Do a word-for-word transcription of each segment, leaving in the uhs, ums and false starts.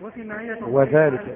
وذلك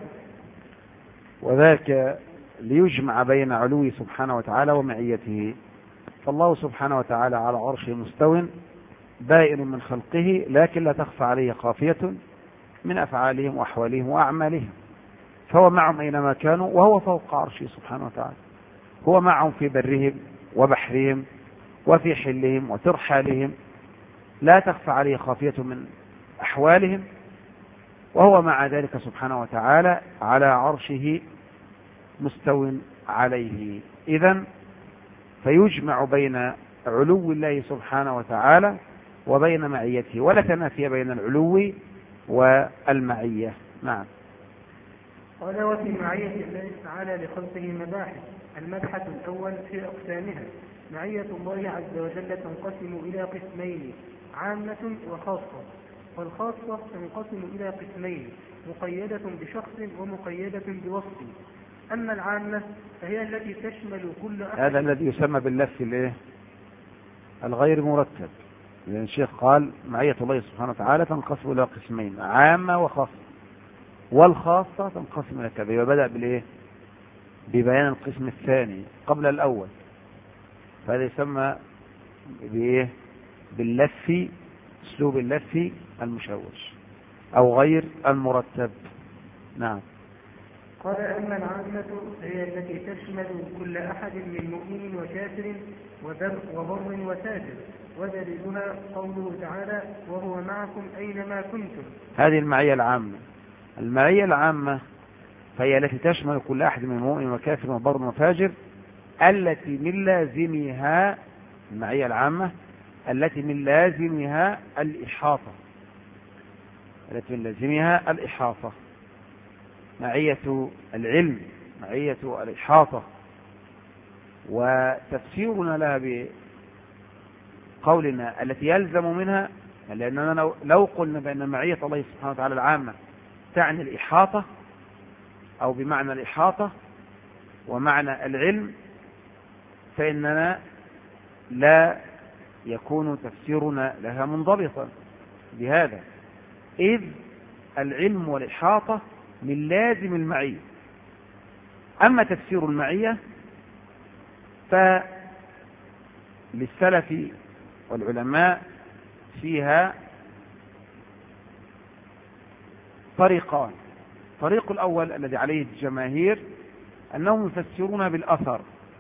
وذلك ليجمع بين علوه سبحانه وتعالى ومعيته. فالله سبحانه وتعالى على عرشه مستو بائن من خلقه، لكن لا تخفى عليه خافية من أفعالهم وأحوالهم وأعمالهم، فهو معهم أينما كانوا وهو فوق عرشه سبحانه وتعالى. هو معهم في برهم وبحرهم وفي حلهم وترحالهم، لا تخفى عليه خافية من أحوالهم، وهو مع ذلك سبحانه وتعالى على عرشه مستو عليه. إذن فيجمع بين علو الله سبحانه وتعالى وبين معيته، ولا تنافي بين العلو والمعية. نعم. قال: وفي معية الله تعالى لخلقه مباحث. المبحث الأول في أقسامها. معية الله عز وجل تنقسم إلى قسمين: عامة وخاصة. والخاصة تنقسم إلى قسمين: مقيدة بشخص ومقيدة بوصف. أما العامة فهي التي تشمل كل أحد. هذا الذي يسمى باللف الايه الغير مرتب، لأن الشيخ قال معية الله سبحانه وتعالى تنقسم إلى قسمين: عامة وخاصة. والخاصة تنقسم إلى كذا، وبدأ بالايه ببيان القسم الثاني قبل الأول، فهذا يسمى بايه باللف، اسلوب اللف المشوش او غير المرتب. نعم. قال: أما العامة هي التي تشمل كل أحد من مؤمن وكافر وبر وبر وفاجر، ودليلها قوله تعالى: وهو معكم أينما كنتم. هذه المعية العامة. المعية العامة فهي التي تشمل كل أحد من مؤمن وكافر وبر وفاجر، التي من لازمها المعية العامة التي من لازمها الإحاطة التي من لازمها الإحاطة معية العلم، معية الإحاطة. وتفسيرنا لها بقولنا التي يلزم منها، لأننا لو قلنا بأن معية الله سبحانه وتعالى العامة تعني الإحاطة أو بمعنى الإحاطة ومعنى العلم، فإننا لا يكون تفسيرنا لها منضبطا بهذا، إذ العلم والإحاطة من لازم المعية. أما تفسير المعية فللسلف والعلماء فيها طريقان. الطريق الأول الذي عليه الجماهير أنهم يفسرون بالأثر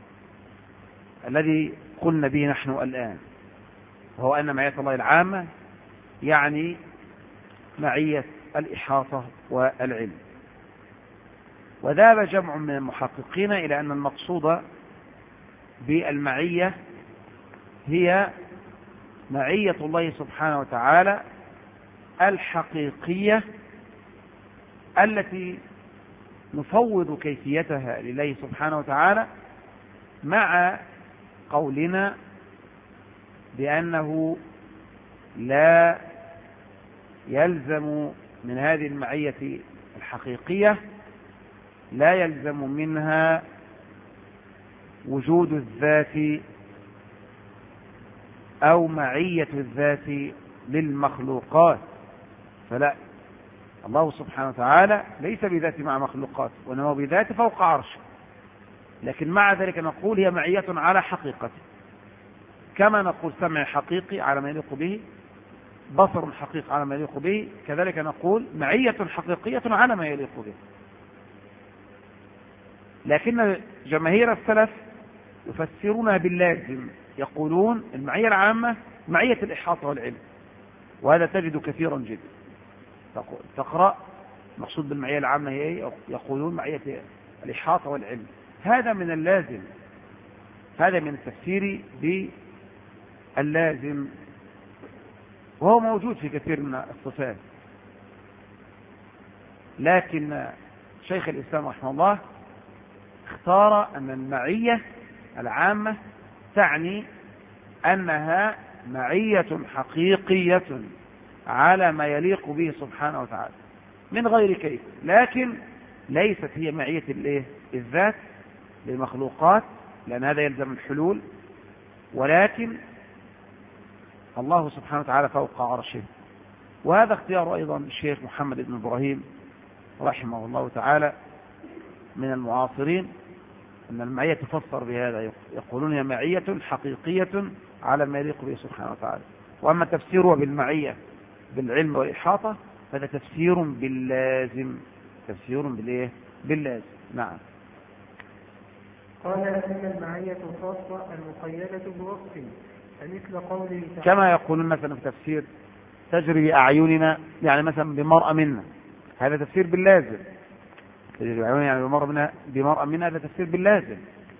الذي قلنا به نحن الآن، وهو أن معية الله العامة يعني معية الإحاطة والعلم. وذهب جمع من المحققين إلى أن المقصود بالمعية هي معية الله سبحانه وتعالى الحقيقية التي نفوض كيفيتها لله سبحانه وتعالى، مع قولنا بأنه لا يلزم من هذه المعية الحقيقية لا يلزم منها وجود الذات أو معية الذات للمخلوقات. فلا، الله سبحانه وتعالى ليس بذات مع مخلوقات، وإنما بذات فوق عرشه، لكن مع ذلك نقول هي معية على حقيقته، كما نقول سمع حقيقي على ما يليق به، بصر حقيقي على ما يليق به، كذلك نقول معية حقيقية على ما يليق به. لكن جماهير السلف يفسرونها باللازم، يقولون المعية العامة معية الإحاطة والعلم، وهذا تجد كثيرا جدا. تقرأ مقصود بالمعية العامة هي يقولون معية الإحاطة والعلم، هذا من اللازم، هذا من التفسير باللازم، وهو موجود في كثير من الصفات. لكن شيخ الإسلام رحمه الله اختار أن المعية العامة تعني أنها معية حقيقية على ما يليق به سبحانه وتعالى من غير كيف، لكن ليست هي معية الذات للمخلوقات، لأن هذا يلزم الحلول، ولكن الله سبحانه وتعالى فوق عرشه. وهذا اختيار أيضا الشيخ محمد بن إبراهيم رحمه الله تعالى من المعاصرين أن المعية تفسر بهذا، يقولون هي معية حقيقية على ما يليق به سبحانه وتعالى. وأما تفسيره بالمعية بالعلم والإحاطة فهذا تفسير باللازم، تفسير بالإيه؟ باللازم. نعم. قال أن المعية الخاصة المقيدة بوصف فمثل قوله تعالى كما يقولون مثلا في تفسير تجري بأعيننا، يعني مثلا بمرأة منا، هذا تفسير باللازم. تجري بأعيننا يعني بمرأة منا، بمرأة منا هذا تفسير باللازم.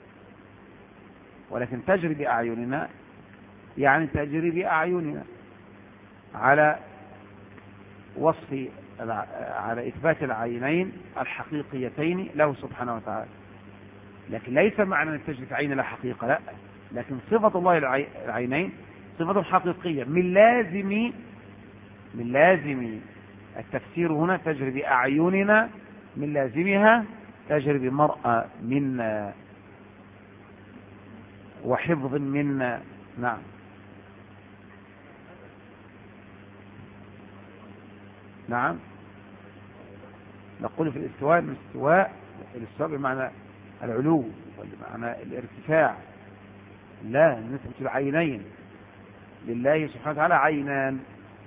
ولكن تجري بأعيننا يعني تجري بأعيننا على وصف، على إثبات العينين الحقيقيتين له سبحانه وتعالى. لكن ليس معنى أن تجري في عين لا حقيقة، لا، لكن صفة الله العينين صفة حقيقية من لازم من لازم التفسير هنا تجري بأعيننا، من لازمها تجري بمرأة منا وحفظ منا. نعم. نعم. نقول في الاستواء الاستواء الاستواء بمعنى العلو وبمعنى الارتفاع، لا نسبة العينين لله سبحانه وتعالى عينان.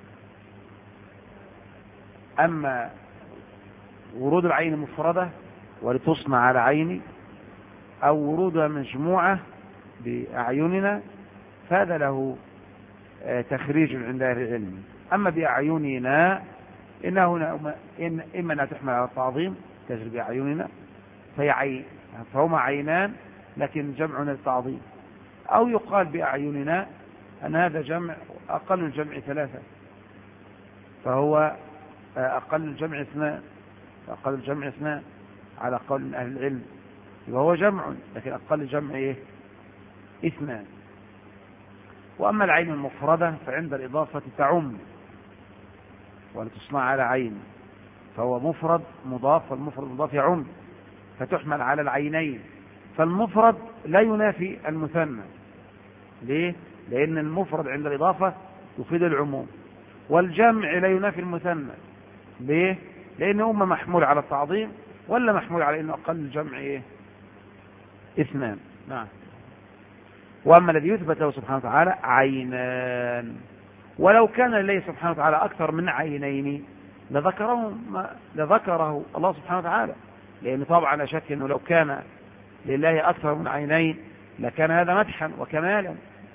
أما ورود العين مفردة ولتصنع على عيني، أو ورودها مجموعة بأعيننا فهذا له تخريج عند أهل العلم. أما بأعيننا إنه إن إما أنها تحمل على التعظيم تجري بأعيننا فهي عين، فهما عينان لكن جمع للتعظيم، أو يقال بأعيننا أن هذا جمع أقل الجمع ثلاثة فهو أقل الجمع اثنان، أقل الجمع اثنان على قول من أهل العلم، وهو جمع لكن أقل الجمع إيه؟ اثنان. وأما العين المفردة فعند الإضافة تعم ولتصنع على عين، فهو مفرد مضاف، والمفرد مضاف يعم فتحمل على العينين. فالمفرد لا ينافي المثنى. ليه؟ لأن المفرد عند الإضافة يفيد العموم، والجمع لا ينافي المثنى. ليه؟ لأنه أما محمول على التعظيم ولا محمول على أنه أقل الجمع إيه؟ اثنان. نعم. وأما الذي يثبت له سبحانه وتعالى عينان، ولو كان لله سبحانه وتعالى أكثر من عينين لذكره, لذكره الله سبحانه وتعالى، لأن طبعا لا شك أنه لو كان لله أكثر من عينين لكان هذا مدحا وكمالا.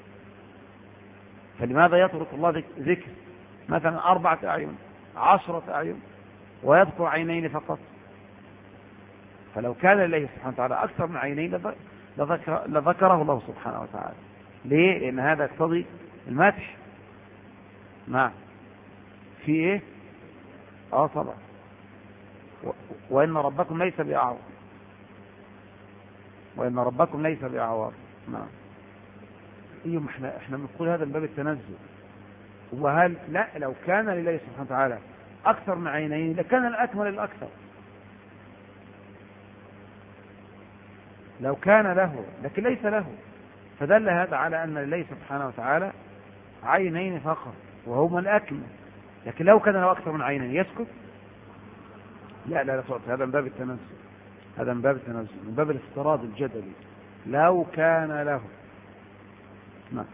فلماذا يترك الله ذكر مثلا أربعة أعين عشرة أعين ويذكر عينين فقط؟ فلو كان لله سبحانه وتعالى أكثر من عينين لذكر لذكره الله سبحانه وتعالى. ليه؟ لأن هذا يقتضي المدح. نعم. في إيه؟ آه طبعا. وإن ربكم ليس بأعور، وإن ربكم ليس بأعور. نعم. ايوه، احنا احنا بنقول هذا من باب التنزل. وهل لا لو كان لله سبحانه وتعالى اكثر من عينين لكان الاكمل الاكثر، لو كان له، لكن ليس له، فدل هذا على ان لله سبحانه وتعالى عينين فقط وهما الاكمل. لكن لو كان له اكثر من عينين يسكت؟ لا لا لا صوت. هذا من باب التنزل، هذا من باب التنزل، من باب الافتراض الجدلي. لو كان له. نعم.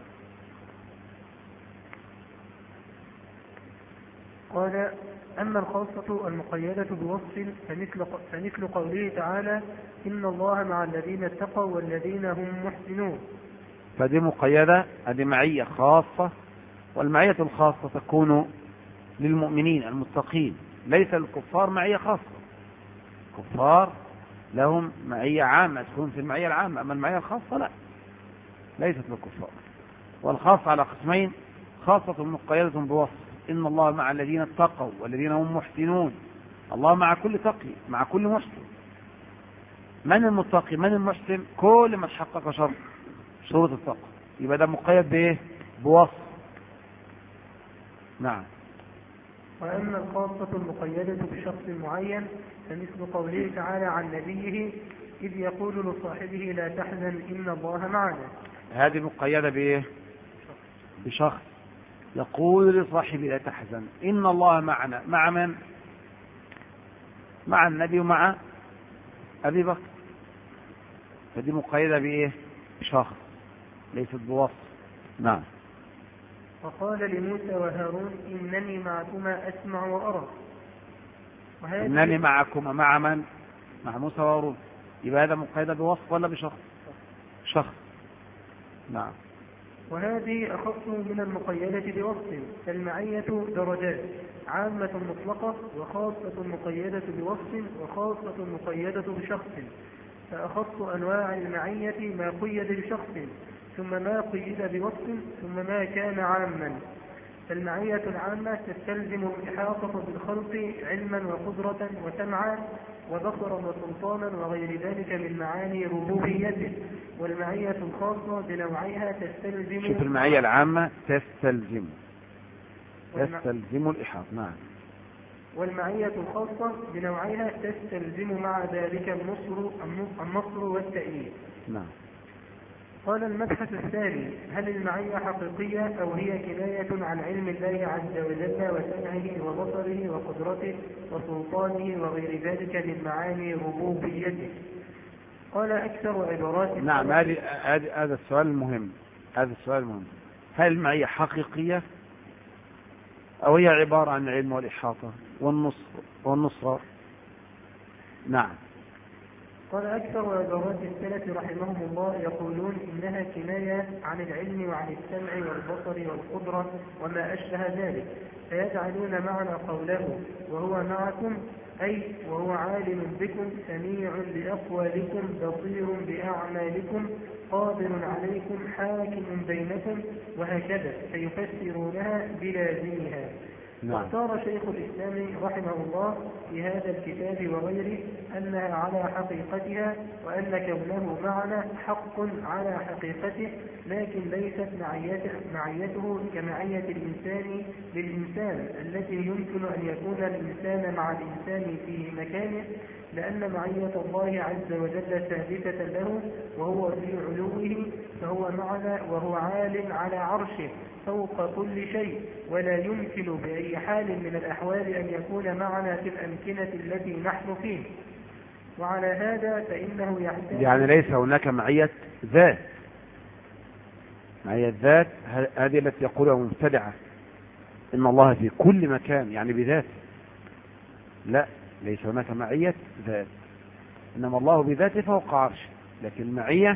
قال أما الخاصة المقيدة بوصف فمثل, فمثل قوله تعالى إن الله مع الذين اتقوا والذين هم محسنون. فدي مقيدة، هذه معية خاصة، والمعية الخاصة تكون للمؤمنين المتقين، ليس للكفار معية خاصة. الكفار لهم معية عامة تكون في المعية العامة، أما المعية الخاصة لا، ليست للكفار. والخاصة على قسمين: خاصة مقيدة بوصف إن الله مع الذين اتقوا والذين هم محسنون. الله مع كل تقي، مع كل محسن. من المتقي من المحسن؟ كل من حقق شرط شروط التقوى، يبقى ده مقيد بايه؟ بوصف. نعم. وأما الخاصة المقيدة بشخص معين فمثل قوله تعالى عن نبيه إذ يقول لصاحبه لا تحزن إن الله معنا. هذه مقيدة بايه؟ بشخص يقول لصاحبه لا تحزن إن الله معنا. مع من؟ مع النبي ومع أبي بكر، فدي مقيدة بإيه؟ شخص ليست بوصف. نعم. فقال لموسى وهارون إنني معكما أسمع وأرى. إنني معكما مع من؟ مع موسى وهارون. يبقى هذا مقيدة بوصف ولا بشخص؟ شخص. نعم. وهذه أخص من المقيدة بوصف، فالمعية درجات، عامة مطلقة وخاصة مقيدة بوصف وخاصة مقيدة بشخص. فأخص أنواع المعية ما قيد بشخص، ثم ما قيد بوصف، ثم ما كان عاما. فالمعية العامة تستلزم الإحاطة بالخلق علما وقدرة وسمعا وبصرا وسلطانا وغير ذلك من معاني ربوبيته. والمعية الخاصة بنوعيها تستلزم شوف المعية العامة تستلزم تستلزم الإحاطة. نعم. والمعية الخاصة بنوعيها تستلزم مع ذلك النصر النصر والتأييد. نعم. قال المبحث الثاني: هل المعية حقيقية أو هي كناية عن علم الله عز وجل وسمعه وبصره وقدرته وسلطانه وغير ذلك من معاني ربوبيته؟ قال أكثر عبارات. نعم. هذه هذا السؤال المهم. هذا السؤال المهم. هل المعية حقيقية أو هي عبارة عن العلم والإحاطة والنصر والنصر؟ نعم. قال أكثر عبارات السلف رحمهم الله يقولون إنها كناية عن العلم وعن السمع والبصر والقدرة وما أشبه ذلك، فيجعلون معنى قوله وهو معكم أي وهو عالم بكم سميع بأقوالكم بصير بأعمالكم قادر عليكم حاكم بينكم وهكذا، فيفسرونها بلازمها. واختار شيخ الإسلام رحمه الله في هذا الكتاب وغيره أنها على حقيقتها، وأن كونه معنى حق على حقيقته، لكن ليست معيته, معيته كمعية الإنسان للإنسان التي يمكن أن يكون الإنسان مع الإنسان في مكانه، لأن معية الله عز وجل ثابتة له وهو في علوه، فهو معنا وهو عال على عرشه فوق كل شيء، ولا يمكن بأي حال من الأحوال أن يكون معنا في الأمكنة التي نحن فيه. وعلى هذا فإنه يحتاج، يعني ليس هناك معية ذات. معية ذات هذه التي يقولها مبتدعة إن الله في كل مكان يعني بذاته. لا، ليس هناك معية ذات، إنما الله بذاته فوق عرشه. لكن المعية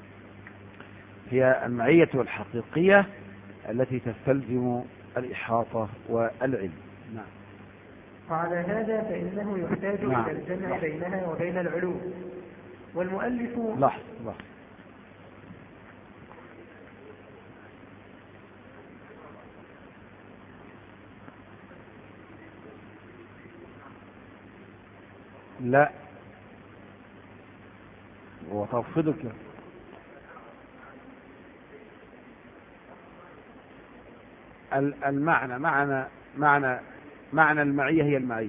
هي المعية الحقيقية التي تستلزم الإحاطة والعلم. نعم. وعلى هذا فإنه يحتاج نعم. إلى الجمع بينها وبين العلوم. والمؤلف لحظة لحظة لا وتفضلك المعنى معنى معنى معنى المعية هي المعية،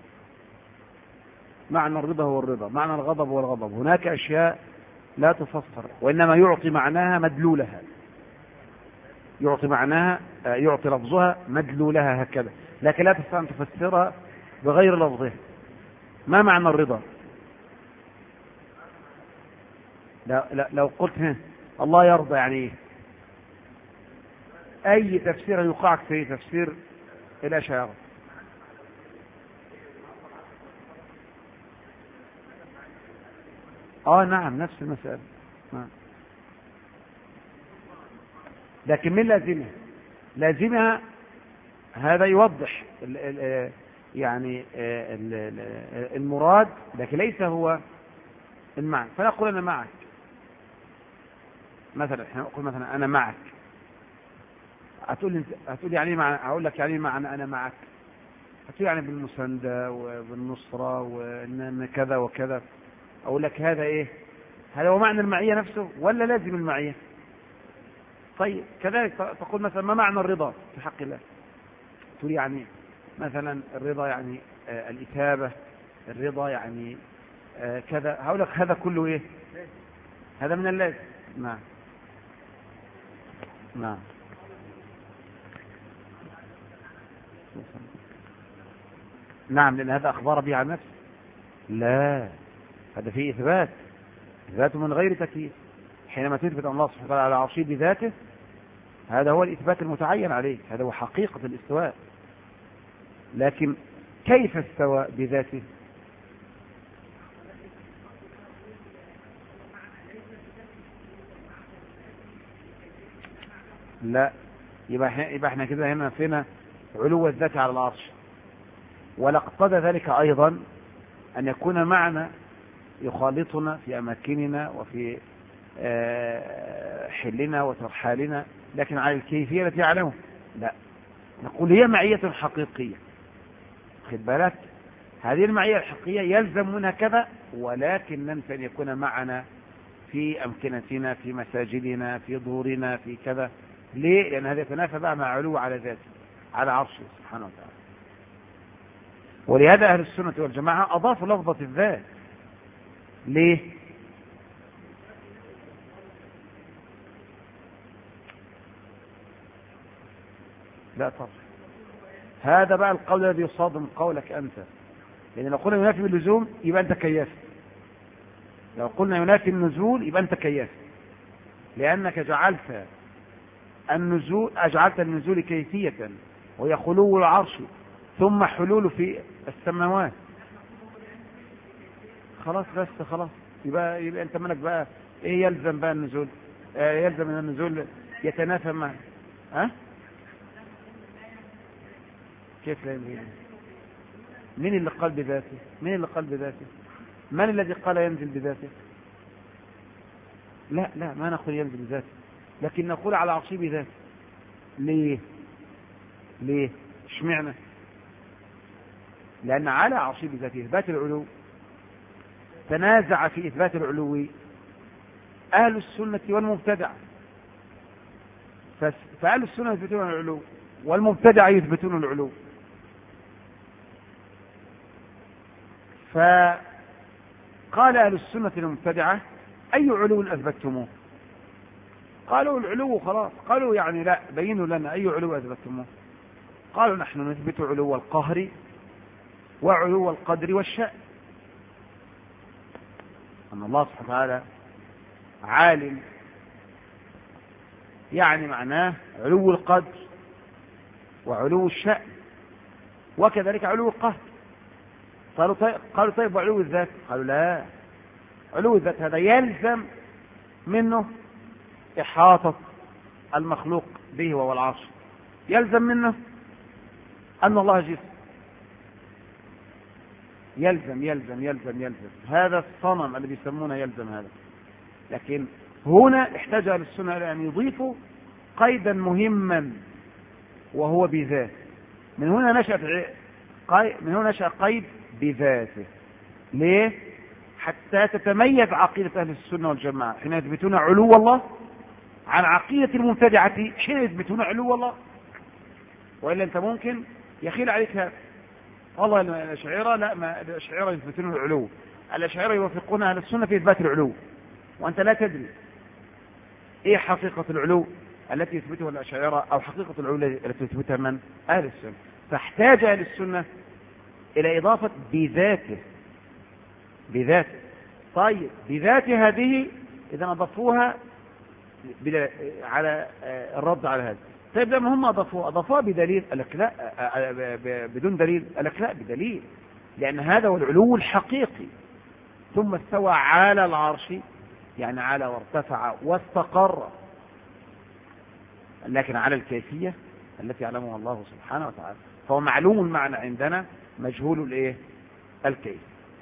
معنى الرضا هو الرضا، معنى الغضب هو الغضب. هناك أشياء لا تفسر وإنما يعطي معناها مدلولها، يعطي معناها يعطي لفظها مدلولها هكذا، لكن لا تستطيع أن تفسرها بغير لفظها. ما معنى الرضا؟ لو قلت ها الله يرضى يعني ايه؟ اي تفسير يقعك في تفسير الاشاعرة. اه نعم نفس المسألة. نعم. لكن من لازمها؟ لازمها هذا يوضح ال ال يعني ال ال المراد، لكن ليس هو المعنى. فنقول انا معك مثلا، احنا نقول مثلا انا معك، هتقول لي هتقول يعني معنى، هقول لك يعني معنى انا معك، هتقول يعني بالمساندة وبالنصرة وان كذا وكذا. اقول لك هذا ايه؟ هذا هو معنى المعية نفسه ولا لازم المعية؟ طيب كذلك تقول مثلا ما معنى الرضا في حق الله؟ تقول يعني مثلا الرضا يعني آه الإثابة، الرضا يعني آه كذا. هقول لك هذا كله ايه؟ هذا من اللازم. نعم نعم نعم لأن هذا أخبار به عن نفسه. لا، هذا فيه إثبات، إثبات من غير تكييف. حينما تثبت الله سبحانه وتعالى على عرشه بذاته، هذا هو الإثبات المتعين عليه، هذا هو حقيقة الاستواء. لكن كيف استوى بذاته؟ لا، يبقى يبقى احنا كده هنا فينا علو الذات على العرش، ولا اقتضى ذلك أيضا أن يكون معنا يخالطنا في أماكننا وفي حلنا وترحالنا، لكن على الكيفية التي يعلمه. لا، نقول هي معية حقيقية. خد بالك، هذه المعية الحقيقية يلزم منها كذا، ولكن ننسى أن يكون معنا في أمكنتنا، في مساجدنا، في ظهورنا، في كذا. ليه؟ لأن هذا يتنافى بقى مع علو على ذاته على عرشه سبحانه وتعالى. ولهذا أهل السنة والجماعة أضافوا لفظة الذات. ليه؟ لا طبعا، هذا بقى القول الذي يصادم قولك أنت، لأن لو قلنا ينافي باللزوم يبقى أنت كياس، لو قلنا ينافي النزول يبقى أنت كياس، لأنك جعلت النزول أجعلت النزول كيفية، وهي خلو العرش ثم حلول في السماوات. خلاص بس خلاص، يبقى, يبقى أنت منك بقى إيه يلزم بقى النزول؟ آه يلزم أن النزول يتنافى مع ها؟ أه؟ كيف لا ينزل؟ مين اللي قال بذاته؟ مين اللي قال بذاته؟ من الذي قال ينزل بذاته؟ لا لا، ما نقول ينزل بذاته، لكن نقول على عرشه بذاته. ليه؟ ليه؟ اشمعنى؟ لأن على عرشه بذاته إثبات العلو تنازع في إثبات العلو أهل السنة والمبتدع، فأهل السنة يثبتون العلو والمبتدع يثبتون العلو. فقال أهل السنة المبتدعة: أي علو أثبتموه؟ قالوا العلو خلاص. قالوا يعني لا، بينوا لنا أي علو أثبتموه. قالوا نحن نثبت علو القهر وعلو القدر والشأن، أن الله سبحانه وتعالى عالم، يعني معناه علو القدر وعلو الشأن وكذلك علو القهر. قالوا طيب, قالوا طيب وعلو الذات؟ قالوا لا، علو الذات هذا يلزم منه إحاطة المخلوق به وهو العرش، يلزم منه أن الله جسم، يلزم يلزم يلزم يلزم هذا الصنم اللي بيسمونه يلزم هذا. لكن هنا احتاج أهل السنة إلى أن يضيفوا قيدا مهما وهو بذات. من هنا نشأت من هنا نشأ قيد بذاته. ليه؟ حتى تتميز عقيدة أهل السنة والجماعة حين يثبتون علو الله عن عقيدة المبتدعة حين يثبتون علو الله. وإلا أنت ممكن يخيل عليك هذا، والله الأشاعرة لا، ما الأشاعرة يثبتون العلو، الأشاعرة يوافقون أهل السنة في إثبات العلو، وأنت لا تدري إيه حقيقة العلو التي يثبتها الأشاعرة أو حقيقة العلو التي يثبتها من؟ أهل السنة. فاحتاج أهل السنة إلى إضافة بذاته بذاته. طيب بذاته هذه إذا أضافوها على الرد على هذا. طيب لما هم أضافوها أضافوها بدليل؟ قال لك لا، بدون دليل؟ قال لك لا، بدليل، لأن هذا هو العلو الحقيقي. ثم استوى على العرش، يعني على وارتفع واستقر، لكن على الكيفية التي يعلمها الله سبحانه وتعالى. فهو معلوم المعنى عندنا، مجهول الايه؟ الكيف.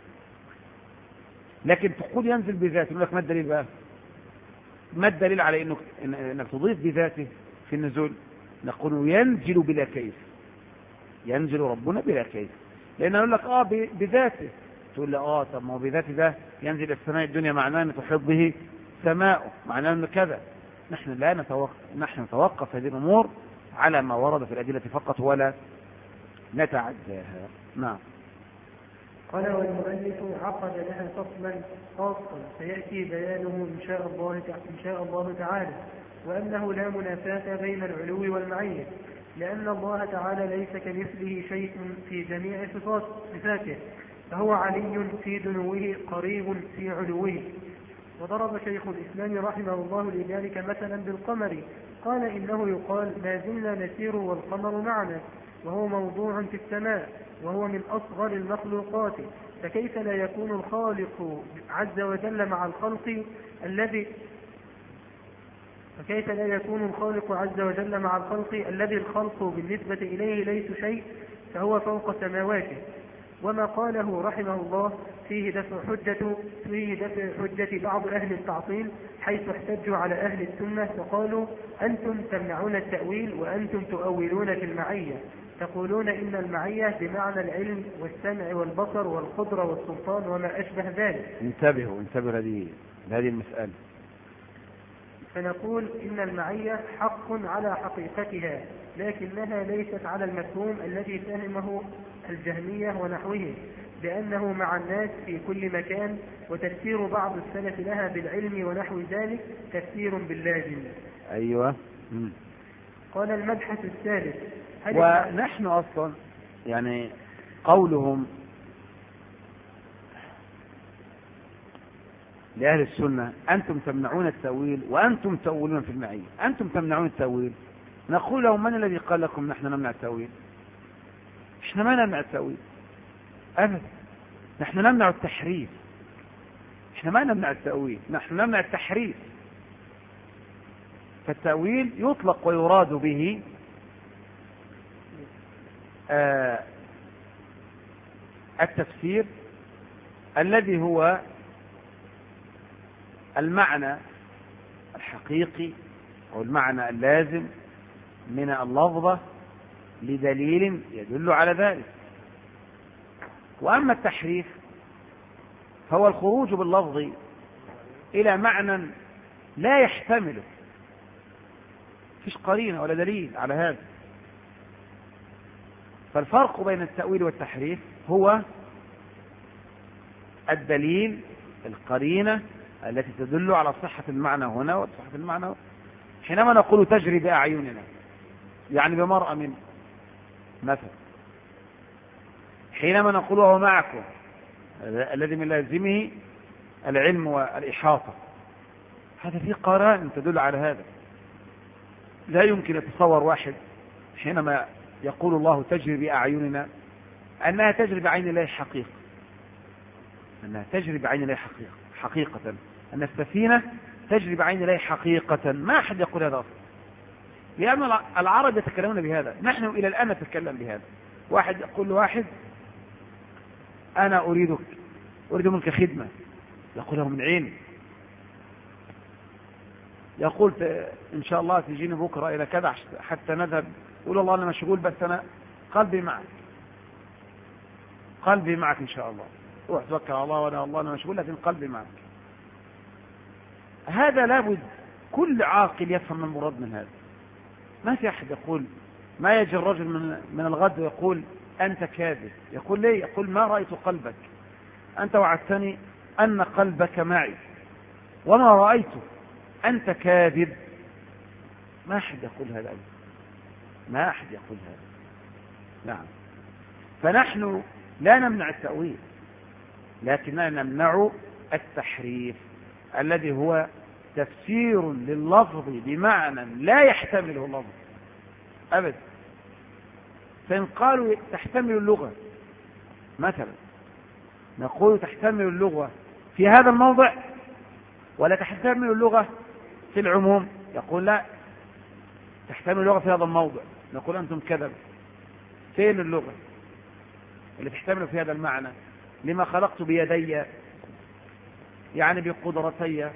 لكن تقول ينزل بذاته، يقول لك ما الدليل بقى؟ ما الدليل على انك انك تضيف بذاته في النزول؟ نقول ينزل بلا كيف، ينزل ربنا بلا كيف. لان يقول لك اه بذاته، تقول له اه طب ما هو بذاته ده ينزل السماء الدنيا، معناه ان تحيط به سماؤه، معناه انه كذا. نحن لا نتوقف نحن نتوقف هذه الامور على ما ورد في الادله فقط ولا نتعداها. نعم. قال والمؤلف عقد لها فصلا خاصا سيأتي بيانه إن شاء الله إن شاء الله تعالى، وأنه لا منافاة بين العلو والمعية، لأن الله تعالى ليس كمثله شيء في جميع صفاته، فهو علي في دنوه قريب في علوه. وضرب شيخ الإسلام رحمه الله لذلك مثلا بالقمر، قال إنه يقال ما زلنا نسير والقمر معنا، وهو موضوع في السماء، وهو من أصغر المخلوقات، فكيف لا يكون الخالق عز وجل مع الخلق الذي فكيف لا يكون الخالق عز وجل مع الخلق الذي الخلق بالنسبة إليه ليس شيء، فهو فوق سماواته. وما قاله رحمه الله فيه دفع حجة فيه دفع حجة بعض أهل التعطيل، حيث احتجوا على أهل السنة فقالوا أنتم تمنعون التأويل وأنتم تؤولون في المعية، تقولون إن المعية بمعنى العلم والسمع والبصر والقدرة والسلطان وما أشبه ذلك. انتبهوا انتبهوا لهذه هذه المسألة. فنقول إن المعية حق على حقيقتها، لكنها ليست على المفهوم الذي فهمه الجهمية ونحوه، لأنه مع الناس في كل مكان، وتفسير بعض السلف لها بالعلم ونحو ذلك تفسير باللازم. أيوة. م. قال المبحث الثالث، ونحن أصلا يعني قولهم لأهل السنة أنتم تمنعون التأويل وأنتم تؤولون في المعية، أنتم تمنعون التأويل، نقول لهم من الذي قال لكم نحن نمنع التأويل؟ إحنا ما نمنع التأويل أبدا، نحن نمنع التحريف، إحنا ما نمنع التأويل، نحن نمنع التحريف. فالتأويل يطلق ويراد به آه التفسير الذي هو المعنى الحقيقي أو المعنى اللازم من اللفظة لدليل يدل على ذلك. وأما التحريف فهو الخروج باللفظ إلى معنى لا يحتمله، فيش قرينة ولا دليل على هذا. فالفرق بين التأويل والتحريف هو الدليل، القرينة التي تدل على صحة المعنى هنا وصحة المعنى هنا. حينما نقول تجري بأعيننا يعني بمرأة من مثل، حينما نقول وهو معكم الذي من لازمه العلم والإحاطة، هذا فيه قرائن تدل على هذا. لا يمكن يتصور واحد حينما يقول الله تجري بأعيننا أنها تجري بعين الله حقيقة، أنها تجري بعين الله حقيقة حقيقة أن السفينة تجري بعين الله حقيقة. ما أحد يقول هذا أصلا، لأن العرب يتكلمون بهذا، نحن إلى الآن نتكلم بهذا. واحد يقول لواحد أنا أريدك أريد منك خدمة، يقول له من عين، يقول إن شاء الله تجيني بكرة إلى كذا حتى نذهب، يقول الله أنا مشغول بس أنا قلبي معك، قلبي معك إن شاء الله، روح توكل على الله وأنا الله أنا مشغول لكن قلبي معك. هذا لابد كل عاقل يفهم المراد من هذا. ما في أحد يقول، ما يجي الرجل من من الغد ويقول أنت كاذب، يقول ليه؟ يقول ما رأيت قلبك، أنت وعدتني أن قلبك معي وما رأيته، أنت كاذب. ما أحد يقول هذا، ما أحد يقول هذا. نعم. فنحن لا نمنع التأويل، لكننا نمنع التحريف الذي هو تفسير لللفظ بمعنى لا يحتمله اللفظ أبدا. فإن قالوا تحتمل اللغة مثلا، نقول تحتمل اللغة في هذا الموضع ولا تحتمل اللغة في العموم؟ يقول لا، تحتمل اللغة في هذا الموضع. نقول أنتم كذب، فين اللغة اللي تحتمل في هذا المعنى؟ لما خلقت بيدي يعني بقدرتي،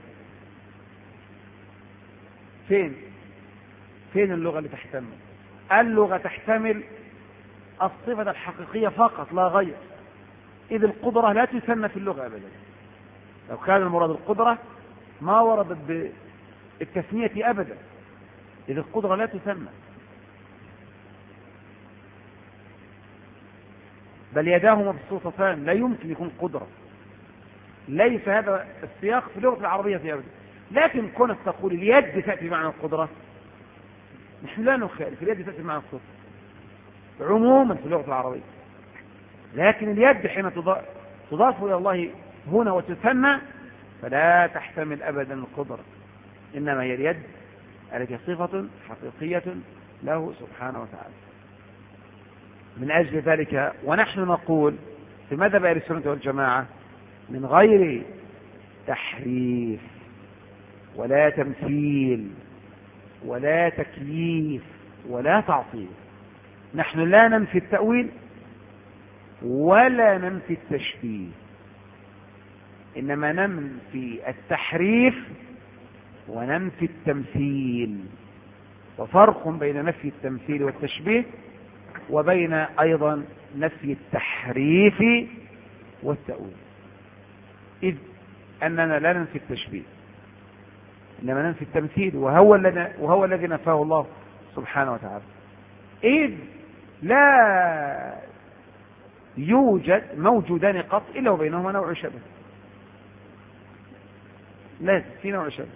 فين فين اللغة اللي تحتمل؟ اللغة تحتمل الصفة الحقيقية فقط لا غير، إذ القدرة لا تسمى في اللغة أبدا. لو كان المراد القدرة ما وردت بالتسمية أبدا، إذ القدرة لا تسمى، بل يداه مبسوطتان، لا يمكن يكون قدرة. ليس هذا السياق في اللغة العربية في أبدا. لكن كونك تقول اليد تأتي معنى القدرة، نحن لا نخالف، اليد تأتي معنى القدرة عموما في اللغة العربية، لكن اليد حين تضاف إلى الله هنا وتثنى فلا تحتمل أبدا القدرة، إنما هي اليد التي صفة حقيقية له سبحانه وتعالى. من أجل ذلك ونحن نقول في مذهب أهل السنة والجماعة من غير تحريف ولا تمثيل ولا تكييف ولا تعطيل، نحن لا ننفي التأويل ولا ننفي التشبيه، إنما ننفي التحريف وننفي التمثيل. وفرق بين نفي التمثيل والتشبيه وبين أيضا نفي التحريف والتأويل، إذ أننا لا ننفي التشبيه إنما ننفي التمثيل، وهو الذي وهو الذي نفاه الله سبحانه وتعالى، إذ لا يوجد موجودان قط إلا وبينهما نوع شبه، لازم في نوع شبه.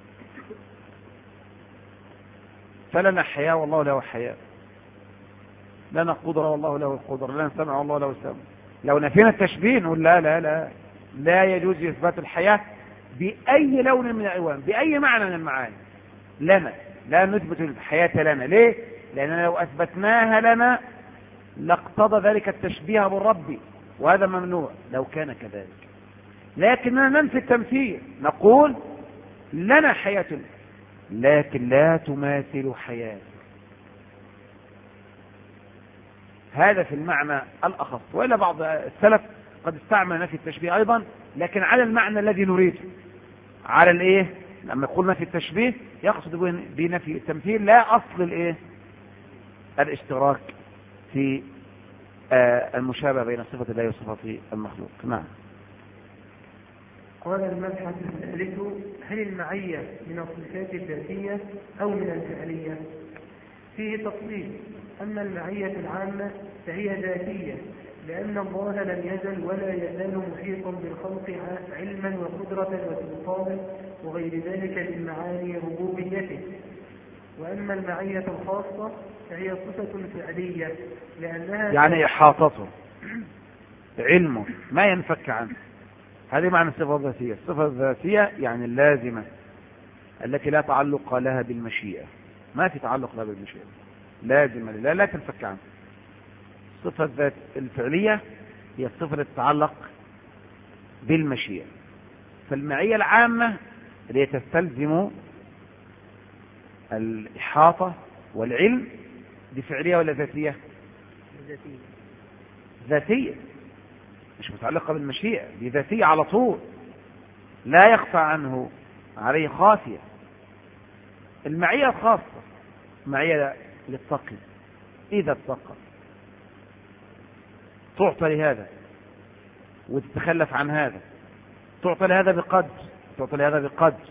فلنا حياة والله له حياة، لنا قدرة والله له القدرة، لنا سمع والله له السمع. لو نفينا التشبيه نقول لا لا لا لا يجوز إثبات الحياة بأي لون من الألوان بأي معنى من المعاني لنا، لا نثبت الحياة لنا. ليه؟ لأننا لو أثبتناها لنا لاقتضى ذلك التشبيه بالرب، وهذا ممنوع لو كان كذلك. لكننا ننفي التمثيل، نقول لنا حياة لكن لا تماثل حياة. هذا في المعنى الأخص، وإلا بعض السلف قد استعمل نفي التشبيه أيضا لكن على المعنى الذي نريده، على الإيه؟ لما يقول نفي التشبيه يقصد بنفي التمثيل لا أصل الإيه؟ الاشتراك في آه المشابهة بين صفة الله وصفة المخلوق. نعم. قال المبحث الثالث: هل المعية من الصفات الذاتية أو من الفعلية؟ فيه تفصيل. أما المعية العامة فهي ذاتية، لأن الله لم يزل ولا يزال محيطا بالخلق علما وقدرة وسلطانا وغير ذلك من معاني ربوبيته. وأما المعية الخاصة فهي صفة فعلية، لأنها يعني إحاطته علمه ما ينفك عنه، هذه معنى الصفة الذاتية. الصفة الذاتية يعني اللازمة التي لا تعلق لها بالمشيئة، ما في تعلق لها بالمشيئة، لازمة لله لا تنفك عنه. الصفة الذات الفعلية هي الصفة التي تتعلق بالمشيئة. فالمعية العامة اللي تستلزم الإحاطة والعلم دي فعلية ولا ذاتية؟ ذاتية. ذاتية مش متعلقة بالمشيئة، دي ذاتية على طول لا يخفى عنه عليه خافية. المعية الخاصة معية للتقي، إذا اتقى تعطى لهذا وتتخلف عن هذا، تعطى لهذا بقدر تعطى لهذا بقدر.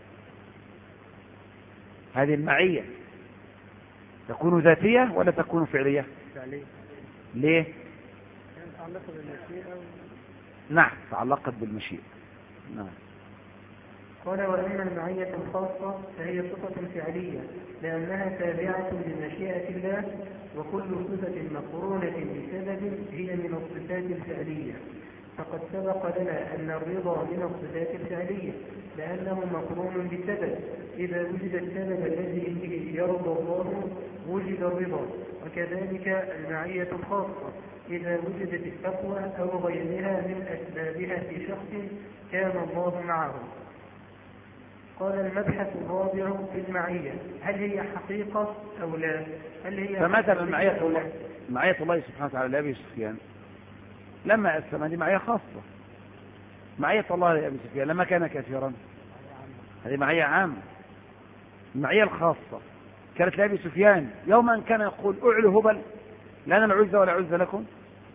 هذه المعية تكون ذاتية ولا تكون فعلية؟ فعلية. ليه؟ تعلقت بالمشيئة. نعم تعلقت بالمشيئة. نعم. قال: وأما المعية الخاصة فهي صفة فعلية، لأنها تابعة لمشيئة الله، وكل صفة مقرونة بسبب هي من الصفات الفعلية. فقد سبق لنا أن الرضا من الصفات الفعلية لأنه مقرون بسبب، إذا وجد السبب الذي به يرضى الله وجد الرضا. وكذلك المعية الخاصة إذا وجدت التقوى أو غيرها من أسبابها في شخص كان الله معه. قال المبحث الرابع في المعية: هل هي حقيقة أو لا؟ هل هي فمثلا معية الله معية الله سبحانه وتعالى لأبي سفيان لما أسلم هذه معية خاصة. معية الله لأبي سفيان لما كان كافرا هذه معية عامة. المعية الخاصة كانت لأبي سفيان يوم أن كان يقول أعلو هبل لنا العزة ولا عزة لكم،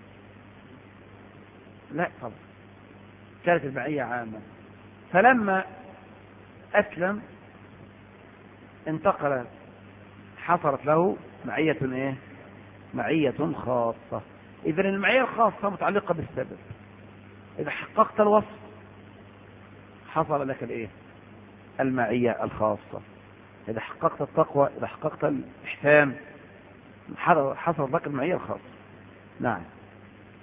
لا طبعا كانت المعية عامة. فلما أسلم انتقل حصلت له معية إيه؟ معية خاصة. إذن المعية الخاصة متعلقة بالسبب، إذا حققت الوصف حصل لك الإيه؟ المعية الخاصة. إذا حققت التقوى، إذا حققت الإحسان حصل لك المعية الخاصة. نعم.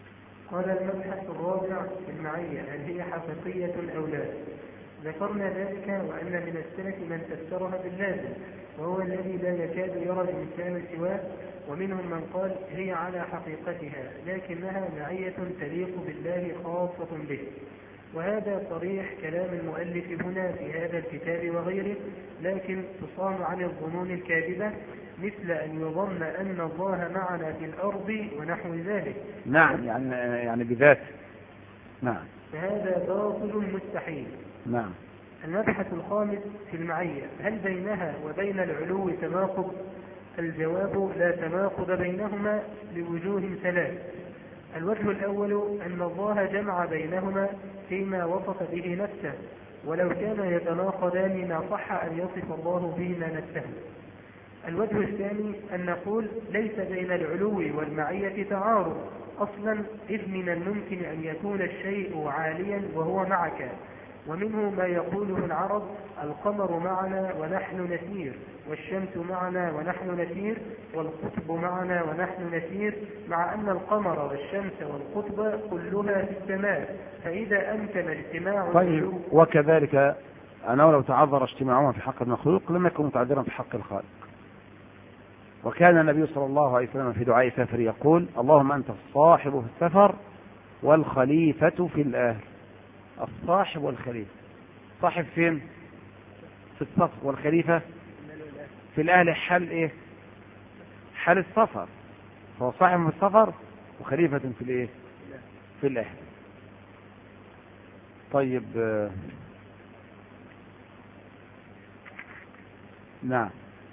قال المبحث الرابع في المعية هل هي حقيقية أو لا؟ ذكرنا ذلك وأن من السلف من فسرها باللازم وهو الذي لا يكاد يرى الإنسان سواه، ومنهم من قال هي على حقيقتها لكنها معية تليق بالله خاصة به. وهذا صريح كلام المؤلف هنا في هذا الكتاب وغيره، لكن تصان عن الظنون الكاذبة مثل أن يظن أن الله معنا في الأرض ونحو ذلك. نعم، يعني يعني بذات. نعم، فهذا باطل مستحيل. نعم. المبحث الخامس في المعية هل بينها وبين العلو تناقض؟ الجواب لا تناقض بينهما لوجوه ثلاث. الوجه الأول أن الله جمع بينهما فيما وصف به نفسه، ولو كان يتناقضان ما صح أن يصف الله بهما نفسه. الوجه الثاني أن نقول ليس بين العلو والمعية تعارض أصلا، إذ من الممكن أن يكون الشيء عاليا وهو معك، ومنه ما يقوله العرب القمر معنا ونحن نسير، والشمس معنا ونحن نسير، والقطب معنا ونحن نسير، مع أن القمر والشمس والقطب كلها في السماء، فإذا أمكن اجتماع طيب، وكذلك أنه لو تعذر اجتماعهما في حق المخلوق لم يكن متعذرا في حق الخالق. وكان النبي صلى الله عليه وسلم في دعاء السفر يقول اللهم أنت الصاحب في السفر والخليفة في الأهل. الصاحب والخليفة، صاحب فين؟ في السفر، والخليفة في الأهل. حال إيه؟ حال السفر، فهو صاحب في السفر وخليفة في الإيه؟ في الأهل. طيب، نعم.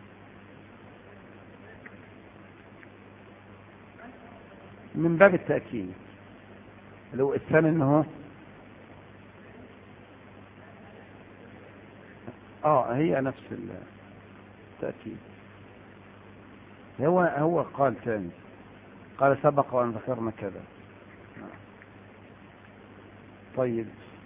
من باب التأكيد لو الثاني انه اه هي نفس التأكيد. هو هو قال ثاني، قال سبق وان ذكرنا كذا. طيب،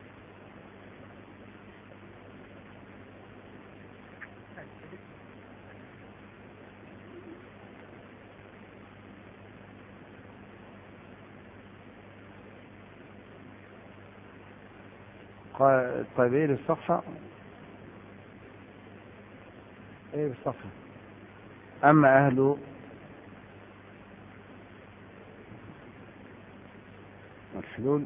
قال طيب ايه الصفحة؟ ايه الصفحة؟ اما اهل الحلول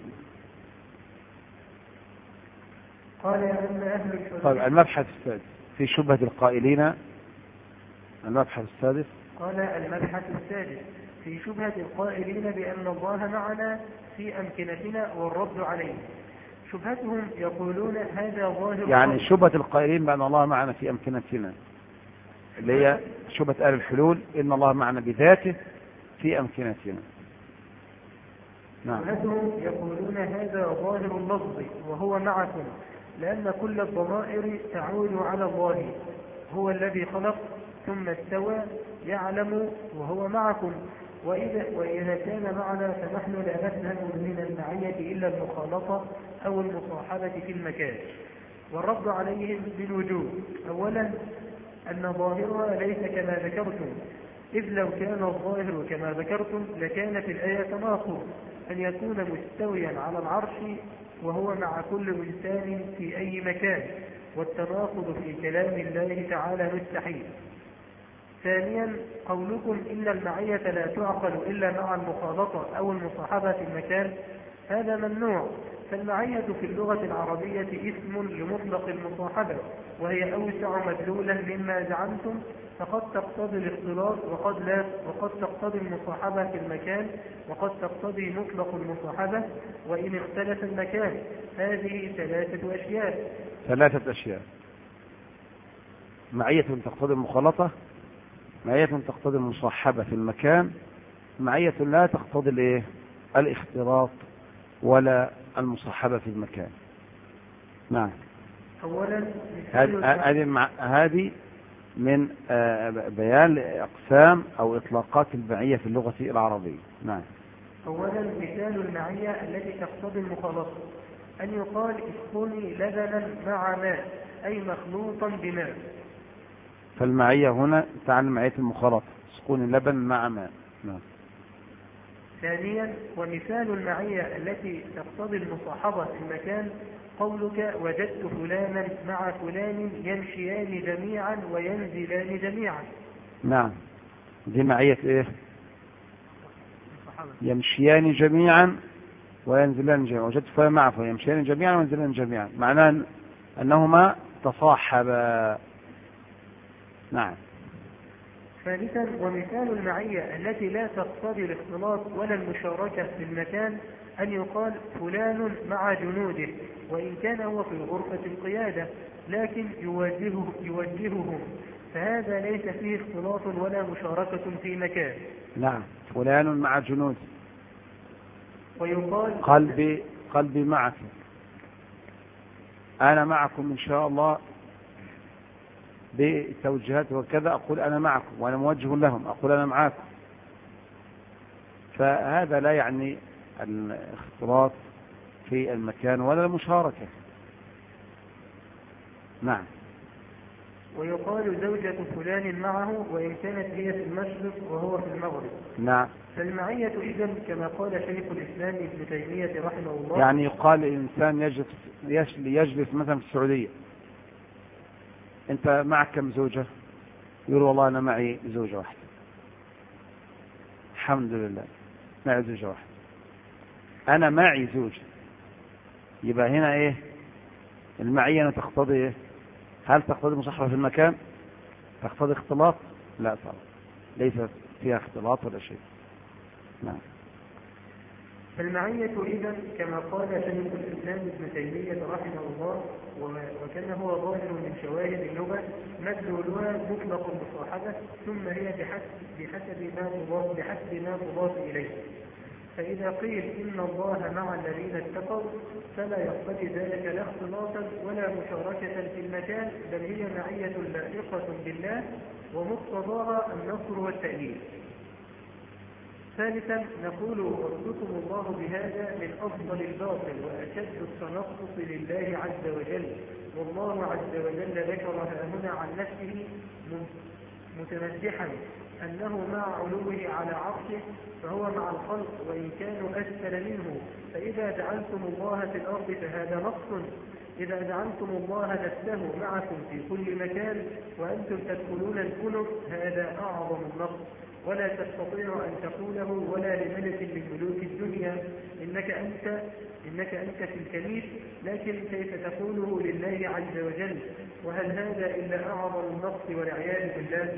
قال أما أهل الحلول. طيب، المبحث السادس في شبهة القائلين. المبحث السادس قال المبحث السادس في شبهة القائلين بأن الله معنا في أمكنتنا والرد عليه. شبهتهم يقولون هذا ظاهر، يعني شبهة القائلين بأن الله معنا في أمكنتنا اللي هي شبهة أهل الحلول إن الله معنا بذاته في أمكنتنا. نعم. شبهتهم يقولون هذا ظاهر اللفظ وهو معكم، لأن كل الضمائر تعود على الله، هو الذي خلق ثم استوى يعلم وهو معكم. وإذا, وإذا كان معنا فنحن لا نفهم من المعية إلا المخالطة أو المصاحبة في المكان. والرد عليهم بالوجوه. أولا أن ظاهرها ليس كما ذكرتم، إذ لو كان الظاهر كما ذكرتم لكان في الآية تناقض أن يكون مستويا على العرش وهو مع كل إنسان في أي مكان، والتناقض في كلام الله تعالى مستحيل. ثانيا قولكم إن المعية لا تعقل إلا مع المخالطة أو المصاحبة في المكان، هذا ممنوع، فالمعية في اللغة العربية اسم لمطلق المصاحبة، وهي أوسع مدلولا مما زعمتم، فقد تقتضي الاختلاط وقد لا، وقد تقتضي المصاحبة في المكان وقد تقتضي مطلق المصاحبة وإن اختلف المكان. هذه ثلاثة أشياء ثلاثة أشياء معية تقتضي المخالطة، معية تقتضي المصاحبة في المكان، معية لا تقتضي الايه؟ الاختلاط ولا المصاحبة في المكان. نعم. أولا هذه هذه من بيان أقسام أو إطلاقات المعية في اللغة العربية. نعم. أولا مثال المعية التي تقتضي المخالطة أن يقال اسقني لبنا مع ماء، أي مخلوطا بماء. فالمعية هنا تعني معية المخالطة، اسقني لبن مع ماء. نعم. ثانيا ومثال المعية التي تقتضي المصاحبة في المكان قولك وجدت فلانا مع فلان يمشيان جميعا وينزلان جميعا. نعم دي معية ايه؟ يمشيان جميعا وينزلان جميعا. وجدت فلان مع فلان يمشيان جميعا وينزلان جميعا، معناه أنهما تصاحبا. نعم. ثالثا ومثال المعية التي لا تقتضي الاختلاط ولا المشاركة في المكان أن يقال فلان مع جنوده وإن كان هو في غرفة القيادة لكن يوجهه يوجههم، فهذا ليس فيه اختلاط ولا مشاركة في مكان. نعم فلان مع جنود. ويقال قلبي قلبي معك، أنا معكم إن شاء الله بالتوجيهات وكذا، أقول أنا معكم وأنا موجه لهم، أقول أنا معكم. فهذا لا يعني الاختلاط في المكان ولا المشاركة. نعم. ويقال زوجة فلان معه وإن كانت هي في المشرق وهو في المغرب. نعم. فالمعية إذن كما قال شيخ الإسلام ابن تيمية رحمه الله، يعني يقال الإنسان يجلس, يجلس مثلا في السعودية، أنت معك كم زوجة؟ يقول والله أنا معي زوجة واحدة، الحمد لله معي زوجة واحدة، أنا معي زوجة. يبقى هنا إيه المعية؟ تقتضي إيه؟ هل تقتضي مصاحبة في المكان؟ تقتضي اختلاط؟ لا طبعا، ليس فيها اختلاط ولا شيء. نعم. فالمعية إذن كما قال شيخ الإسلام ابن تيمية رحمه الله وكان هو ظاهر من شواهد اللغة مدلولها مطلق المصاحبة ثم هي بحسب بحسب ما تضاف بحسب ما تضاف إليه. فإذا قيل إن الله مع الذين اتقوا فلا يقتضي ذلك لا اختلاطا ولا مشاركة في المكان، بل هي معية لائقة بالله ومقتضاها النصر والتأييد. ثالثا نقول وصفكم الله بهذا من أفضل الباطل وأشد التنقص لله عز وجل، والله عز وجل ذكرها هنا عن نفسه متمدحا أنه مع علوه على عرشه فهو مع الخلق وإن كانوا أسفل منه. فإذا جعلتم الله في الأرض فهذا نقص، إذا جعلتم الله نفسه معكم في كل مكان وأنتم تدخلون الكنف هذا أعظم النقص، ولا تستطيع أن تقوله ولا لملك من ملوك الدنيا إنك أنت إنك أنت في الكنيف، لكن كيف تقوله لله عز وجل؟ وهل هذا إلا أعظم النقص والعياذ بالله؟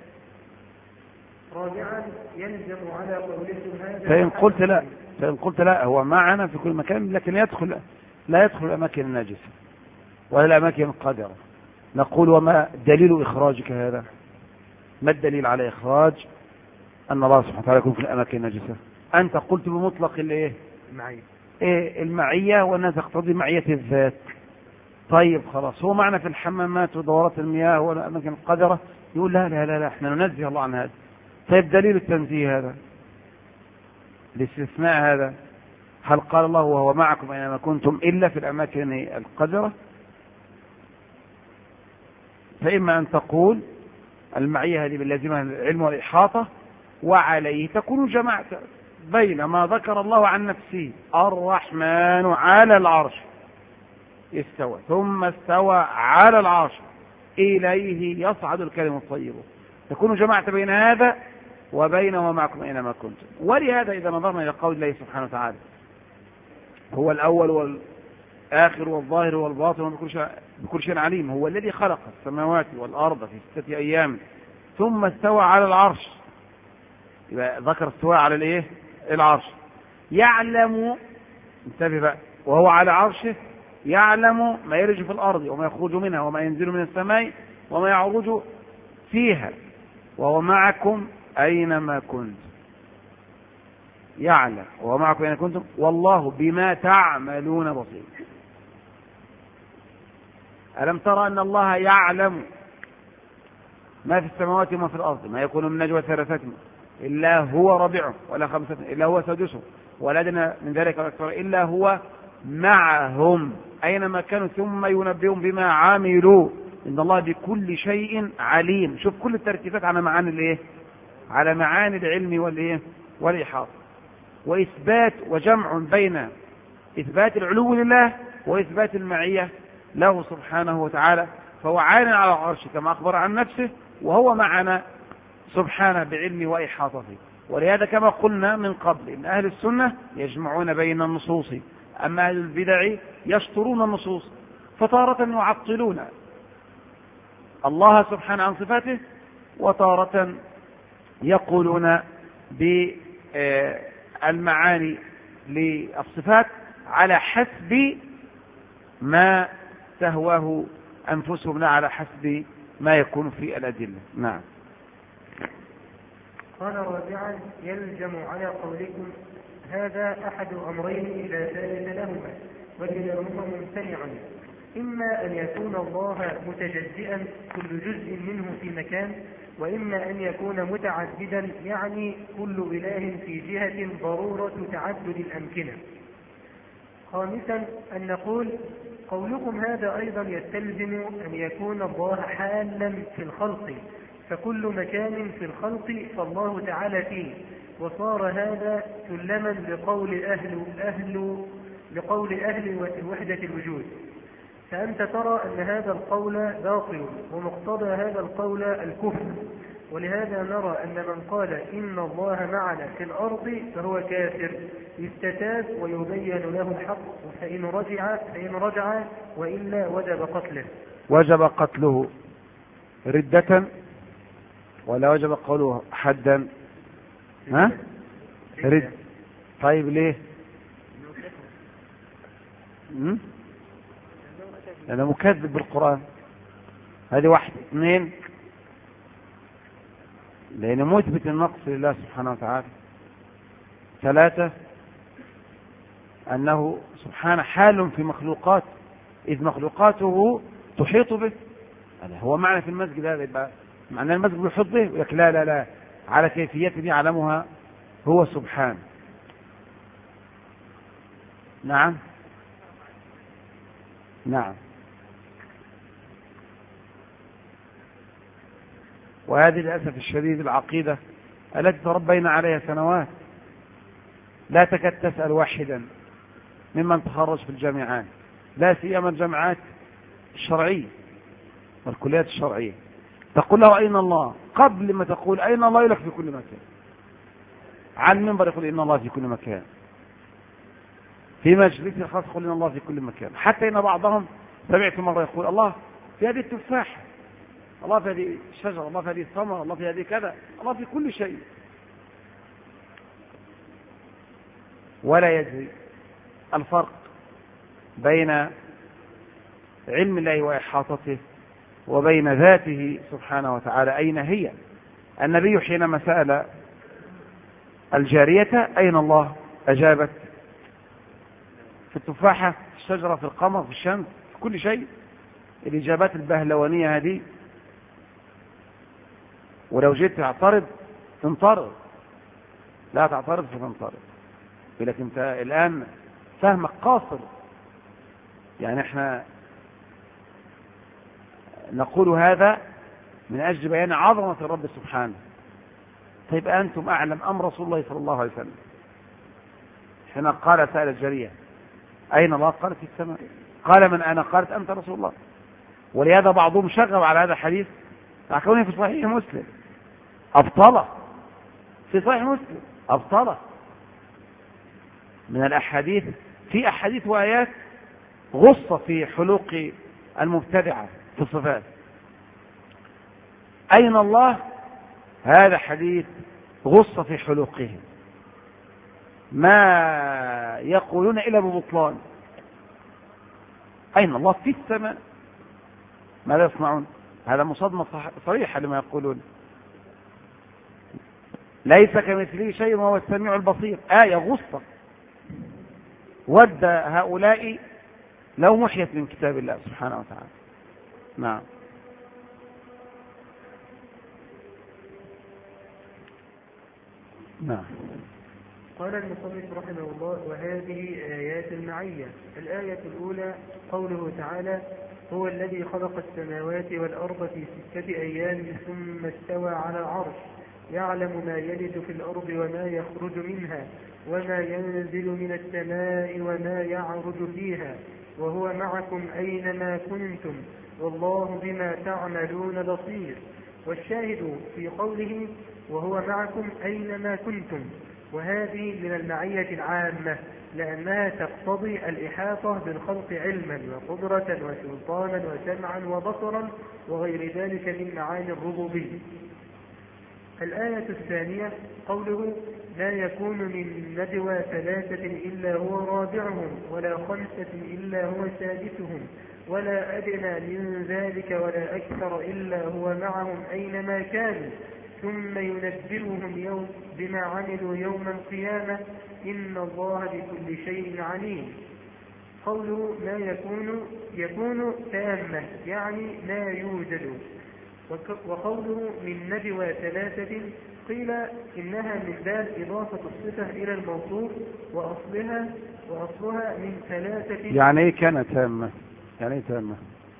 رابعا يلزم على قولكم هذا فإن قلت لا فإن قلت لا هو معنا في كل مكان لكن يدخل لا يدخل الأماكن الناجسة ولا الأماكن القادرة، نقول وما دليل إخراجك هذا؟ ما الدليل على إخراج أن الله سبحانه وتعالى يكون في الأماكن الناجسة؟ أنت قلت بمطلق الإيه؟ المعية. إيه المعية وأنها تقتضي معية الذات. طيب خلاص هو معنا في الحمامات ودورات المياه والأماكن القادرة، يقول لا لا لا, لا احنا ننزه الله عن هذا. طيب دليل التنزيه هذا الاستثناء هذا؟ هل قال الله وهو معكم أينما كنتم إلا في الأماكن القذرة؟ فإما أن تقول المعية هذه باللازمة العلم والإحاطة وعليه تكون جمعت بين ما ذكر الله عن نفسه الرحمن على العرش استوى ثم استوى على العرش إليه يصعد الكلم الطيب، تكون جمعت بين هذا وبين ومعكم أينما كنتم. ولهذا إذا نظرنا إلى قول الله سبحانه وتعالى هو الأول والآخر والظاهر والباطن وبكل شيء, بكل شيء عليم، هو الذي خلق السماوات والأرض في ستة أيام ثم استوى على العرش، يبقى ذكر استواء على الايه؟ العرش. يعلم، انتبه بقى، وهو على عرشه يعلم ما يرج في الأرض وما يخرج منها وما ينزل من السماء وما يعرج فيها وهو معكم أينما كنتم. يعلم وهو معكم أينما كنتم والله بما تعملون بصير. ألم ترى أن الله يعلم ما في السماوات وما في الأرض، ما يكون من نجوى ثلاثة إلا هو ربيعهم ولا خمسة إلا هو سادسهم ولا أدنى من ذلك أكثر إلا هو معهم أينما كانوا ثم ينبئهم بما عملوا إن الله بكل شيء عليم. شوف كل الترتيبات على معاني الإيه؟ على معاني العلم والإيه؟ والإحاطة. وإثبات وجمع بين إثبات العلو لله وإثبات المعية له سبحانه وتعالى. فهو عال على العرش كما أخبر عن نفسه، وهو معنا سبحانه بعلمه وإحاطته. ولهذا كما قلنا من قبل إن أهل السنة يجمعون بين النصوص، أما أهل البدع يشطرون النصوص، فتارة يعطلون الله سبحانه عن صفاته، وتارة يقولون بالمعاني للصفات على حسب ما تهواه أنفسهم، لا على حسب ما يكون في الأدلة. نعم. قال رابعا: يلزم على قولكم هذا أحد أمرين لا ثالث لهما وكلاهما ممتنع، إما أن يكون الله متجزئا كل جزء منه في مكان، وإما أن يكون متعددا يعني كل إله في جهة ضرورة تعدد الأمكنة. خامسا أن نقول قولكم هذا أيضا يستلزم أن يكون الله حالا في الخلق، فكل مكان في الخلق فالله تعالى فيه، وصار هذا سلما لقول أهل أهل لقول أهل وحدة الوجود. فأنت ترى أن هذا القول باطل، ومقتضى هذا القول الكفر، ولهذا نرى أن من قال إن الله معنا في الأرض فهو كافر، يستتاب ويبين له الحق، فإن رجع فإن رجع وإلا وجب قتله. وجب قتله ردة ولا وجب قوله حدا؟ ها؟ رد. طيب ليه؟ لأنه مكذب بالقرآن. هذه واحدة. اثنين، لأنه مثبت النقص لله سبحانه وتعالى. ثلاثة، أنه سبحانه حال في مخلوقات إذ مخلوقاته تحيط به. هذا هو معنى في المسجد. هذا يبقى معنى المسجد يحيط به، ولكن لا لا لا على كيفية يعلمها هو سبحانه. نعم نعم. وهذه للأسف الشديد العقيدة التي تربينا عليها سنوات، لا تكاد تسأل واحدا ممن تخرج في الجامعات، لا سيما الجامعات الشرعية والكليات الشرعية، تقول له أين الله؟ قبل ما تقول أين الله يقول لك في كل مكان. عن المنبر يقول إن الله في كل مكان، في مجلس الخاص يقول إن الله في كل مكان، حتى إن بعضهم سمعت مرة يقول الله في هذه التفاحة، الله في هذه الشجرة، الله في هذه الثمرة، الله في هذه كذا، الله في كل شيء. ولا يدري الفرق بين علم الله وإحاطته وبين ذاته سبحانه وتعالى أين هي. النبي حينما سأل الجارية أين الله أجابت في التفاحة، في الشجرة، في القمر، في الشمس، في كل شيء. الإجابات البهلوانية هذه، ولو جيت تعترض تنطرد، لا تعترض فتنطرد. لكن انت الآن فهمك قاصر. يعني احنا نقول هذا من أجل بيان عظمة الرب سبحانه. طيب أنتم أعلم أم رسول الله صلى الله عليه وسلم حين قال سأل الجارية أين الله؟ قالت في السماء. قال من أنا؟ قالت أنت رسول الله. ولهذا بعضهم شغب على هذا الحديث تعكونه في صحيح مسلم أبطله، في صحيح مسلم أبطله من الأحاديث. في أحاديث وآيات غصة في حلوق المبتدعة في الصفات. أين الله؟ هذا حديث غصة في حلوقهم، ما يقولون إلا ببطلان. أين الله؟ في السماء. ماذا يصنعون؟ هذا مصادمة صريحة لما يقولون. ليس كمثله شيء وهو السميع البصير، آية غصة. ود هؤلاء لو محيت من كتاب الله سبحانه وتعالى. نعم. نعم. قال المصنف رحمه الله: وهذه آيات المعية. الآية الأولى قوله تعالى: هو الذي خلق السماوات والأرض في ستة أيام ثم استوى على العرش، يعلم ما يلج في الأرض وما يخرج منها وما ينزل من السماء وما يعرج فيها وهو معكم أينما كنتم والله بما تعملون بصير. والشاهد في قوله وهو معكم أينما كنتم، وهذه من المعية العامة لأنها تقتضي الإحاطة بالخلق علما وقدرة وسلطانا وسمعا وبصرا وغير ذلك من معاني الربوبية. الآية الثانية قوله لا يكون من نجوى ثلاثة إلا هو رابعهم ولا خمسة إلا هو سادسهم ولا أدنى من ذلك ولا أكثر إلا هو معهم أينما كانوا ثم ينبئهم يوم بما عملوا يوم القيامة إن الله بكل شيء عليم. قوله لا يكون يكون تامة يعني لا يوجد. وقوله من نجوى ثلاثة قيل إنها من باب إضافة الصفة إلى الموصوف وأصلها وأصلها من ثلاثة. يعني إيه كان تامة؟ يعني إيه تامة؟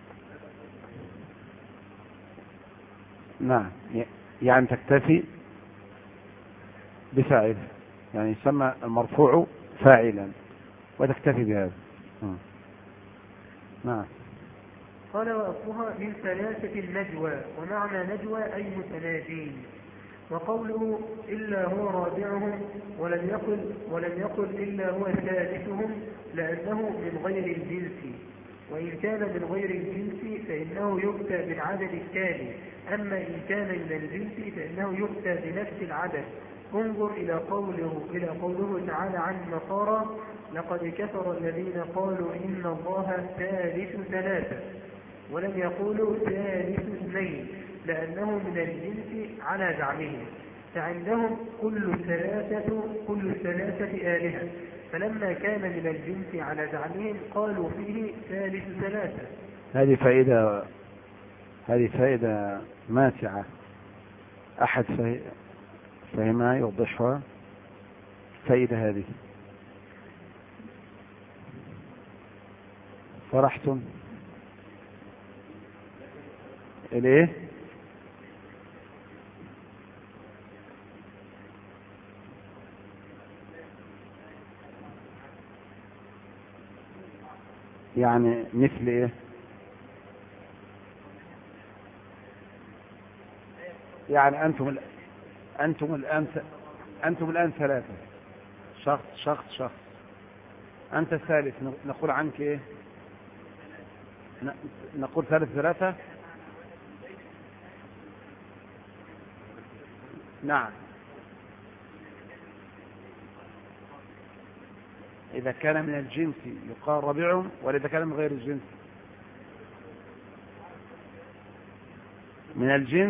نعم، يعني تكتفي بفاعل، يعني يسمى المرفوع فاعلا وتكتفي بهذا. نعم. قال وأصلها من ثلاثة النجوى، ومعنى نجوى أي متناجين. وقوله إلا هو رابعهم ولم يقل ولم يقل إلا هو ثالثهم لأنه من غير الجنس، وإن كان من غير الجنس فإنه يؤتى بالعدد التالي، أما إن كان من الجنس فإنه يؤتى بنفس العدد. انظر إلى قوله إلى قوله تعالى عن النصارى لقد كفر الذين قالوا إن الله ثالث ثلاثة، ولم يقولوا ثالث اثنين لأنه من الجنس على زعمهم، فعندهم كل ثلاثة كل ثلاثة آلهة، فلما كان من الجنس على زعمهم قالوا فيه ثالث ثلاثة. هذه فائدة هذه فائدة ماتعة، أحد فهمها يوضحها. فائدة هذه فرحتم إليه؟ يعني مثل إيه؟ يعني أنتم ال... أنتم الآن أنتم الآن ثلاثة، شخص شخص شخص، أنت الثالث، نقول عنك إيه؟ نقول ثالث ثلاثة. نعم، إذا كان من الجنس يقال ربيعهم، وإذا كان من غير الجنس من الجنس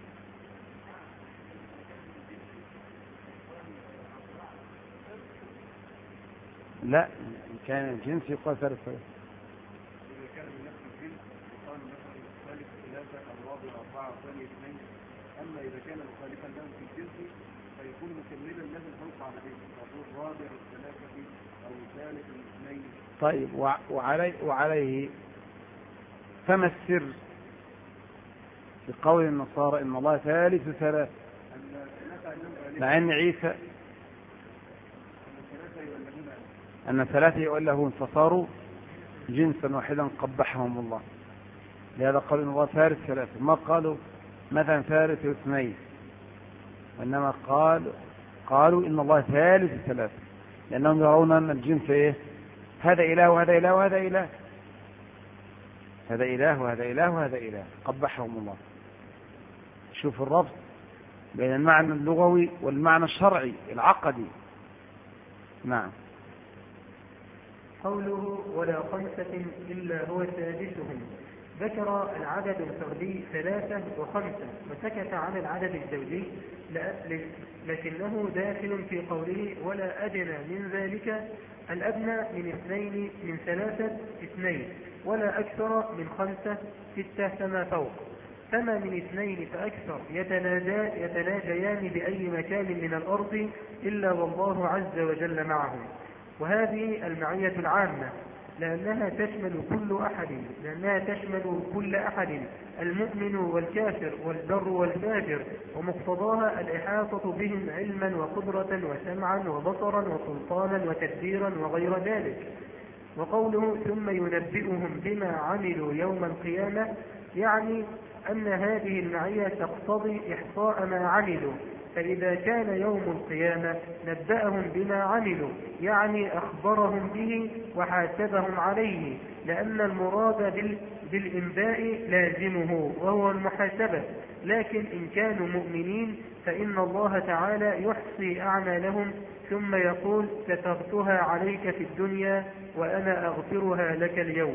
لا، إن كان الجنس يقال ثالث ثلاثة. إذا كان من نفس الجنس يقال مثلا ثالث ثلاثة الرابع أربعة ثاني اثنين، أما إذا كان مخالفا له في الجنس فيكون مكملا له الخلق على ذلك، فيقول رابع الثلاثة أو ثالث الاثنين. طيب، وعليه, وعليه فما السر في قول النصارى إن الله ثالث ثلاثة، مع أن عيسى أن الثلاثة يؤلهون فصاروا جنسا واحدا قبحهم الله، لهذا قالوا إن الله ثالث ثلاثة، ما قالوا مثلا ثالث اثنين، وإنما قال قالوا إن الله ثالث ثلاثة، لأنهم يرون أن الجنس إيه؟ هذا إله وهذا إله وهذا إله، هذا إله وهذا إله وهذا إله، قبحهم الله. شوف الربط بين المعنى اللغوي والمعنى الشرعي العقدي. نعم. قوله ولا خمسة إلا هو سادسهم، ذكر العدد الفردي ثلاثة وخمسة وسكت عن العدد الزوجي، لكنه داخل في قوله ولا أدنى من ذلك، الأدنى من اثنين من ثلاثة اثنين، ولا أكثر من خمسة ستة فما فوق، فما من اثنين فأكثر يتناجى يتناجيان بأي مكان من الأرض إلا والله عز وجل معهم. وهذه المعية العامة لأنها تشمل كل أحد لأنها تشمل كل أحد المؤمن والكافر والبر والفاجر، ومقتضاها الإحاطة بهم علما وقدرة وسمعا وبصرا وسلطانا وتدبيرا وغير ذلك. وقوله ثم ينبئهم بما عملوا يوم القيامة يعني أن هذه المعية تقتضي إحصاء ما عملوا، فإذا كان يوم القيامة نبأهم بما عملوا يعني أخبرهم به وحاسبهم عليه، لأن المراد بالإنباء لازمه وهو المحاسبة. لكن إن كانوا مؤمنين فإن الله تعالى يحصي أعمالهم ثم يقول سترتها عليك في الدنيا وأنا أغفرها لك اليوم.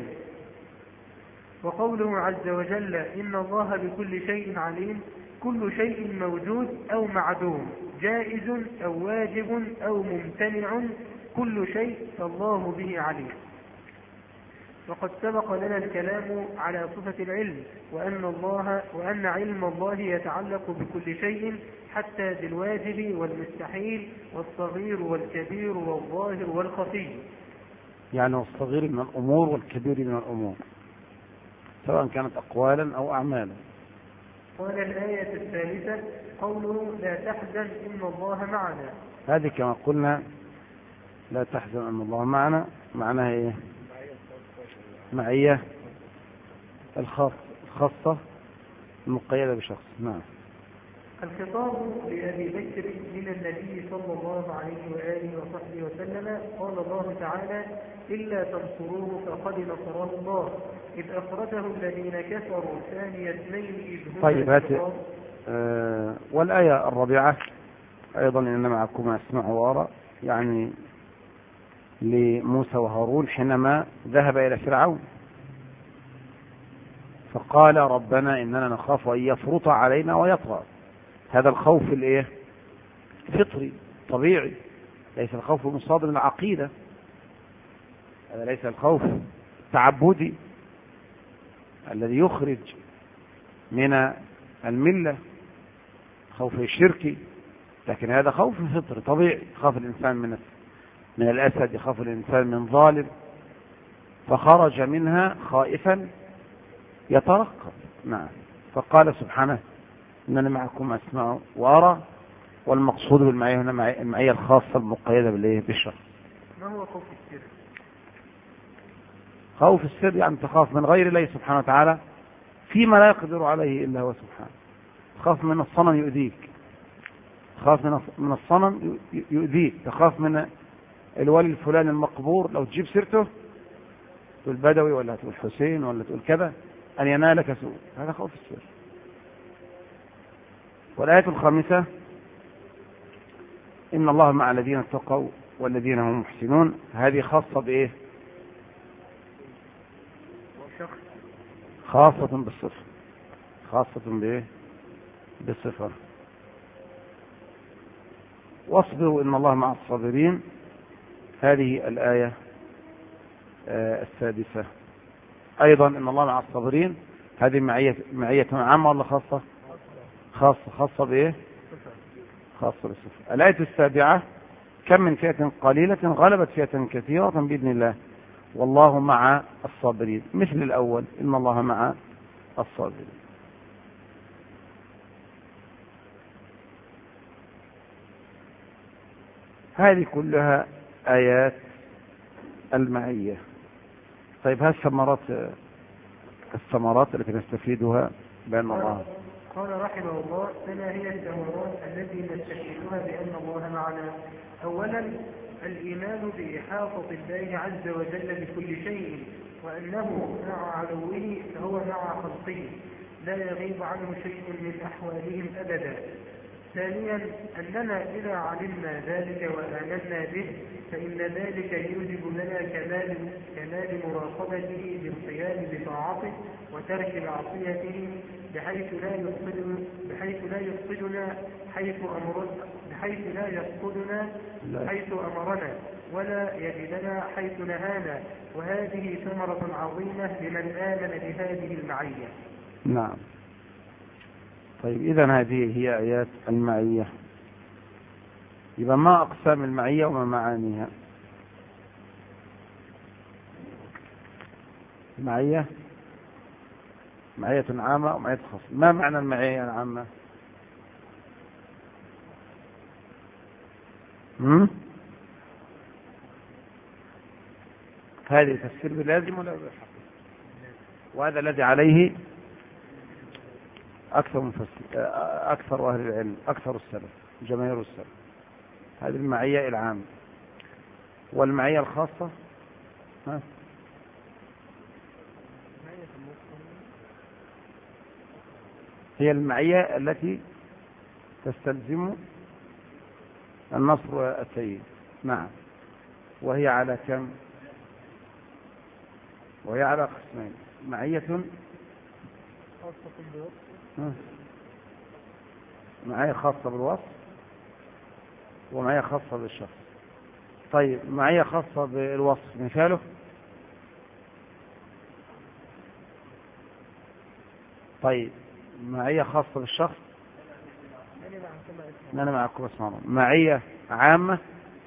وقوله عز وجل إن الله بكل شيء عليم، كل شيء موجود أو معدوم، جائز أو واجب أو ممتنع، كل شيء فالله به عليم. وقد سبق لنا الكلام على صفة العلم، وأن, الله وأن علم الله يتعلق بكل شيء حتى بالواجب والمستحيل والصغير والكبير والظاهر والخفي، يعني الصغير من الأمور والكبير من الأمور سواء كانت أقوالا أو أعمالا. قال الآية الثالثة قوله لا تحزن إن الله معنا، هذه كما قلنا لا تحزن إن الله معنا معناها إيه؟ معية الخاصة المقيدة بشخص. نعم. الخطاب لأبي بكر من النبي صلى الله عليه وآله وصحبه وسلم. قال الله تعالى إلا تنصروه فقد نصره الله إذ أخرجه الذين كفروا ثاني اثنين إذ هما طيب هات آه والآية الرابعة أيضا إن معكم أسمع وأرى، يعني لموسى وهارون حينما ذهب إلى فرعون فقال ربنا إننا نخاف أن يفرط علينا ويطغى. هذا الخوف الايه فطري طبيعي، ليس الخوف مصادر من العقيدة، هذا ليس الخوف التعبدي الذي يخرج من الملة خوف الشركي، لكن هذا خوف فطري طبيعي. يخاف الإنسان من من الأسد، يخاف الإنسان من ظالم، فخرج منها خائفا يترقب. نعم. فقال سبحانه إنني معكم أسمع وأرى، والمقصود بالمعية هنا المعية الخاصة المقيدة بالشرع. ما هو خوف السر؟ خوف السر يعني تخاف من غير الله سبحانه وتعالى فيما لا يقدر عليه إلا هو سبحانه. تخاف من الصنم يؤذيك، تخاف من الصنم يؤذيك، تخاف من الولي الفلاني المقبور لو تجيب سيرته تقول بدوي ولا تقول حسين ولا تقول كذا أن ينالك سوء، هذا خوف السر. والآية الخامسة إن الله مع الذين اتقوا والذين هم محسنون، هذه خاصة بإيه؟ خاصة بالصفة، خاصة بإيه؟ بالصفة. واصبروا إن الله مع الصابرين، هذه الآية آه السادسة. أيضا إن الله مع الصابرين، هذه معية معية عامة ولا خاصة؟ خاصة. خاصة بإيه؟ خاصة بالصفة. الآية السابعة كم من فئة قليلة غلبت فئة كثيرة بإذن الله والله مع الصابرين، مثل الأول إن الله مع الصابرين. هذه كلها آيات المعية. طيب هذه الثمرات الثمرات التي نستفيدها بأن الله قال رحمه الله فما هي الثمرات التي نستفيدها بأن الله معنا؟ أولا الإيمان بإحاطة الله عز وجل بكل شيء، وأنه مع علوه فهو مع خلقه لا يغيب عنه شيء من أحوالهم أبدا. ثانيا أننا إذا علمنا ذلك وآمنا به فإن ذلك يوجب لنا كمال كمال مراقبته بالقيام بطاعته وترك معصيته بحيث لا يفقدنا بحيث لا يفقدنا حيث أمرنا بحيث لا يفقدنا حيث أمرنا ولا يجدنا حيث نهانا، وهذه ثمرة عظيمة لمن آمن بهذه المعية. نعم. طيب إذن هذه هي آيات المعية. يبقى ما أقسام المعية وما معانيها؟ معية معية عامة ومعية خاصة. ما معنى المعية العامة؟ هم؟ هذه تفسير بلازم ولا بحق؟ وهذا الذي عليه أكثر مفسر أكثر أهل العلم، أكثر السلف، جماهير السلف. هذه المعية العامة. والمعية الخاصة ها؟ هي المعية التي تستلزم النصر والتأييد. نعم. وهي على كم؟ وهي على قسمين: معية معية خاصة بالوصف ومعية خاصة بالشخص. طيب، معية خاصة بالوصف مثاله؟ طيب، معية خاصة بالشخص؟ أنا معكم اسمع. معية عامة؟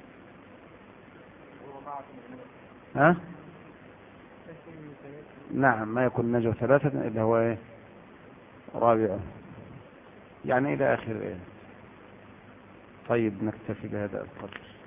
ها؟ نعم، ما يكون نجوى ثلاثة إلا هو إيه؟ رابعه، يعني إلى آخر إيه. طيب، نكتفي بهذا القدر.